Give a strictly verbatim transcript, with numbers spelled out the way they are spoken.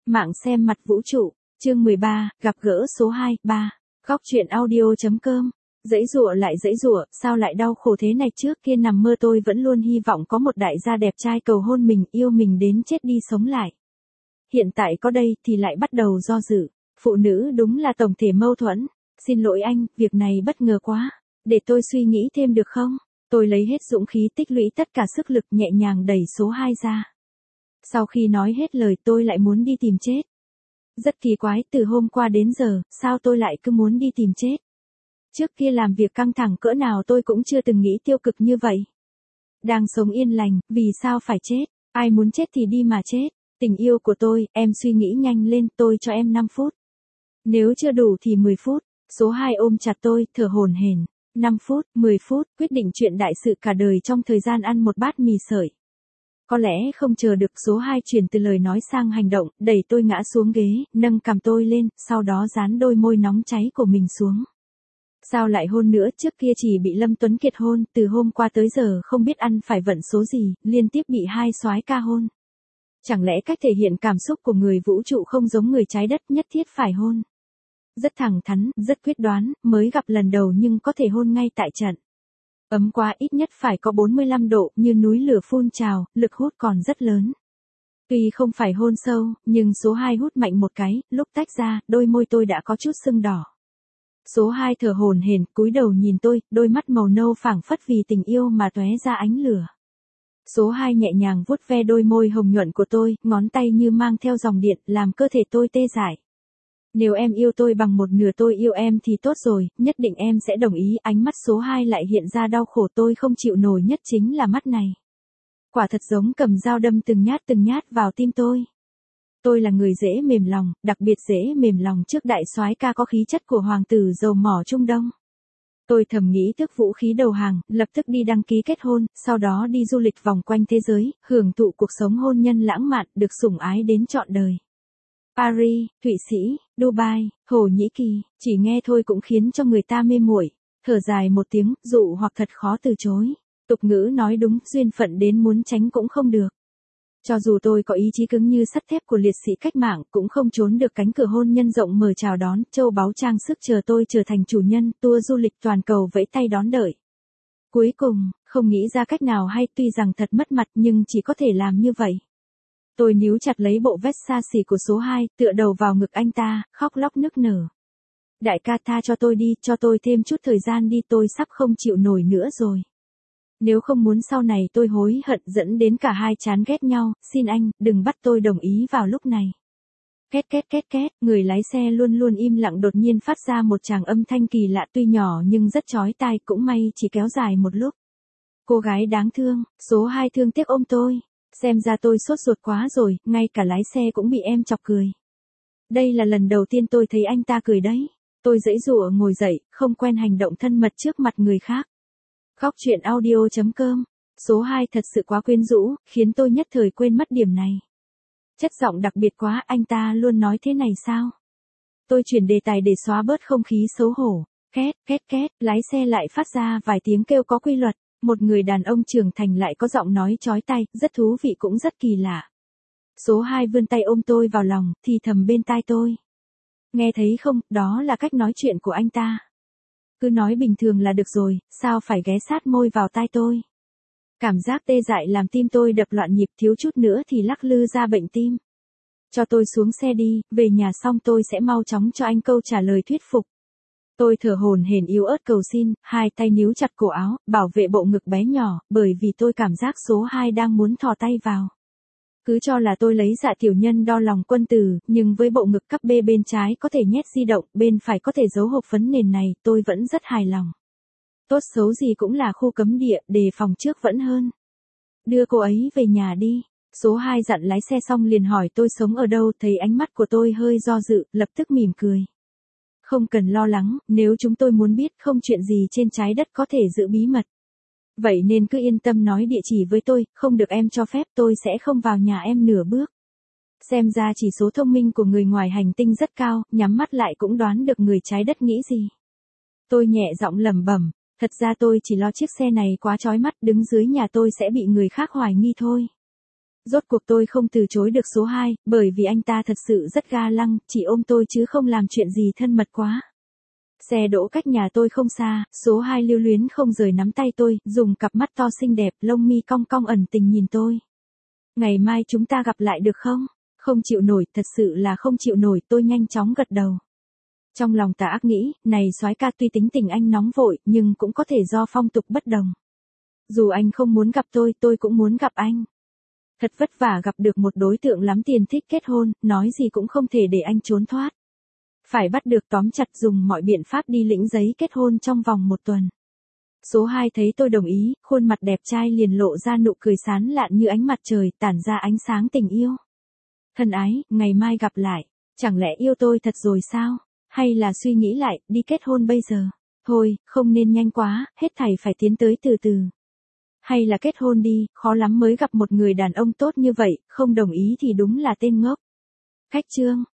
Mạng xem mặt vũ trụ, chương mười ba, gặp gỡ số hai, ba. Góc truyện audio.com. Dãy dụa lại dãy dụa, sao lại đau khổ thế này, trước kia nằm mơ tôi vẫn luôn hy vọng có một đại gia đẹp trai cầu hôn mình, yêu mình đến chết đi sống lại. Hiện tại có đây thì lại bắt đầu do dự. Phụ nữ đúng là tổng thể mâu thuẫn. Xin lỗi anh, việc này bất ngờ quá. Để tôi suy nghĩ thêm được không? Tôi lấy hết dũng khí, tích lũy tất cả sức lực, nhẹ nhàng đẩy số hai ra. Sau khi nói hết lời tôi lại muốn đi tìm chết. Rất kỳ quái, từ hôm qua đến giờ, sao tôi lại cứ muốn đi tìm chết? Trước kia làm việc căng thẳng cỡ nào tôi cũng chưa từng nghĩ tiêu cực như vậy. Đang sống yên lành, vì sao phải chết? Ai muốn chết thì đi mà chết. Tình yêu của tôi, em suy nghĩ nhanh lên, tôi cho em năm phút. Nếu chưa đủ thì mười phút. Số hai ôm chặt tôi, thở hổn hển. năm phút, mười phút, quyết định chuyện đại sự cả đời trong thời gian ăn một bát mì sợi. Có lẽ không chờ được, số hai chuyển từ lời nói sang hành động, đẩy tôi ngã xuống ghế, nâng cằm tôi lên, sau đó dán đôi môi nóng cháy của mình xuống. Sao lại hôn nữa, trước kia chỉ bị Lâm Tuấn Kiệt hôn, từ hôm qua tới giờ không biết ăn phải vận số gì, liên tiếp bị hai soái ca hôn. Chẳng lẽ cách thể hiện cảm xúc của người vũ trụ không giống người trái đất, nhất thiết phải hôn? Rất thẳng thắn, rất quyết đoán, mới gặp lần đầu nhưng có thể hôn ngay tại trận. Ấm quá, ít nhất phải có bốn mươi lăm độ, như núi lửa phun trào, lực hút còn rất lớn. Tuy không phải hôn sâu, nhưng số hai hút mạnh một cái, lúc tách ra, đôi môi tôi đã có chút sưng đỏ. Số hai thở hổn hển, cúi đầu nhìn tôi, đôi mắt màu nâu phảng phất vì tình yêu mà tóe ra ánh lửa. Số hai nhẹ nhàng vuốt ve đôi môi hồng nhuận của tôi, ngón tay như mang theo dòng điện, làm cơ thể tôi tê dại. Nếu em yêu tôi bằng một nửa tôi yêu em thì tốt rồi, nhất định em sẽ đồng ý. Ánh mắt số hai lại hiện ra đau khổ, tôi không chịu nổi nhất chính là mắt này. Quả thật giống cầm dao đâm từng nhát từng nhát vào tim tôi. Tôi là người dễ mềm lòng, đặc biệt dễ mềm lòng trước đại soái ca có khí chất của hoàng tử dầu mỏ Trung Đông. Tôi thầm nghĩ tước vũ khí đầu hàng, lập tức đi đăng ký kết hôn, sau đó đi du lịch vòng quanh thế giới, hưởng thụ cuộc sống hôn nhân lãng mạn, được sủng ái đến trọn đời. Paris, Thụy Sĩ, Dubai, Thổ Nhĩ Kỳ, chỉ nghe thôi cũng khiến cho người ta mê muội. Thở dài một tiếng, dụ hoặc thật khó từ chối. Tục ngữ nói đúng, duyên phận đến muốn tránh cũng không được. Cho dù tôi có ý chí cứng như sắt thép của liệt sĩ cách mạng, cũng không trốn được cánh cửa hôn nhân rộng mở chào đón, châu báu trang sức chờ tôi trở thành chủ nhân, tour du lịch toàn cầu vẫy tay đón đợi. Cuối cùng, không nghĩ ra cách nào hay, tuy rằng thật mất mặt nhưng chỉ có thể làm như vậy. Tôi níu chặt lấy bộ vest xa xỉ của số hai, tựa đầu vào ngực anh ta, khóc lóc nức nở. Đại ca tha cho tôi đi, cho tôi thêm chút thời gian đi, tôi sắp không chịu nổi nữa rồi. Nếu không muốn sau này tôi hối hận dẫn đến cả hai chán ghét nhau, xin anh, đừng bắt tôi đồng ý vào lúc này. Két két két két, người lái xe luôn luôn im lặng đột nhiên phát ra một tràng âm thanh kỳ lạ, tuy nhỏ nhưng rất chói tai, cũng may chỉ kéo dài một lúc. Cô gái đáng thương, số hai thương tiếc ôm tôi. Xem ra tôi sốt ruột quá rồi, ngay cả lái xe cũng bị em chọc cười. Đây là lần đầu tiên tôi thấy anh ta cười đấy. Tôi giãy giụa ngồi dậy, không quen hành động thân mật trước mặt người khác. Góc truyện audio.com. Số hai thật sự quá quyến rũ, khiến tôi nhất thời quên mất điểm này. Chất giọng đặc biệt quá, anh ta luôn nói thế này sao? Tôi chuyển đề tài để xóa bớt không khí xấu hổ. Két, két két, lái xe lại phát ra vài tiếng kêu có quy luật. Một người đàn ông trưởng thành lại có giọng nói chói tai, rất thú vị cũng rất kỳ lạ. Số hai vươn tay ôm tôi vào lòng, thì thầm bên tai tôi. Nghe thấy không, đó là cách nói chuyện của anh ta. Cứ nói bình thường là được rồi, sao phải ghé sát môi vào tai tôi. Cảm giác tê dại làm tim tôi đập loạn nhịp, thiếu chút nữa thì lắc lư ra bệnh tim. Cho tôi xuống xe đi, về nhà xong tôi sẽ mau chóng cho anh câu trả lời thuyết phục. Tôi thở hổn hển yếu ớt cầu xin, hai tay níu chặt cổ áo, bảo vệ bộ ngực bé nhỏ, bởi vì tôi cảm giác số hai đang muốn thò tay vào. Cứ cho là tôi lấy dạ tiểu nhân đo lòng quân tử, nhưng với bộ ngực cắp bê bên trái có thể nhét di động, bên phải có thể giấu hộp phấn nền này, tôi vẫn rất hài lòng. Tốt xấu gì cũng là khu cấm địa, đề phòng trước vẫn hơn. Đưa cô ấy về nhà đi. Số hai dặn lái xe xong liền hỏi tôi sống ở đâu, thấy ánh mắt của tôi hơi do dự, lập tức mỉm cười. Không cần lo lắng, nếu chúng tôi muốn biết không chuyện gì trên trái đất có thể giữ bí mật. Vậy nên cứ yên tâm nói địa chỉ với tôi, không được em cho phép tôi sẽ không vào nhà em nửa bước. Xem ra chỉ số thông minh của người ngoài hành tinh rất cao, nhắm mắt lại cũng đoán được người trái đất nghĩ gì. Tôi nhẹ giọng lẩm bẩm, thật ra tôi chỉ lo chiếc xe này quá chói mắt, đứng dưới nhà tôi sẽ bị người khác hoài nghi thôi. Rốt cuộc tôi không từ chối được số hai, bởi vì anh ta thật sự rất ga lăng, chỉ ôm tôi chứ không làm chuyện gì thân mật quá. Xe đỗ cách nhà tôi không xa, số hai lưu luyến không rời nắm tay tôi, dùng cặp mắt to xinh đẹp, lông mi cong cong ẩn tình nhìn tôi. Ngày mai chúng ta gặp lại được không? Không chịu nổi, thật sự là không chịu nổi, tôi nhanh chóng gật đầu. Trong lòng tà ác nghĩ, này soái ca tuy tính tình anh nóng vội, nhưng cũng có thể do phong tục bất đồng. Dù anh không muốn gặp tôi, tôi cũng muốn gặp anh. Thật vất vả gặp được một đối tượng lắm tiền thích kết hôn, nói gì cũng không thể để anh trốn thoát. Phải bắt được tóm chặt dùng mọi biện pháp đi lĩnh giấy kết hôn trong vòng một tuần. Số hai thấy tôi đồng ý, khuôn mặt đẹp trai liền lộ ra nụ cười sán lạn như ánh mặt trời, tản ra ánh sáng tình yêu. Thân ái, ngày mai gặp lại. Chẳng lẽ yêu tôi thật rồi sao? Hay là suy nghĩ lại, đi kết hôn bây giờ? Thôi, không nên nhanh quá, hết thảy phải tiến tới từ từ. Hay là kết hôn đi, khó lắm mới gặp một người đàn ông tốt như vậy, không đồng ý thì đúng là tên ngốc. Khách chương.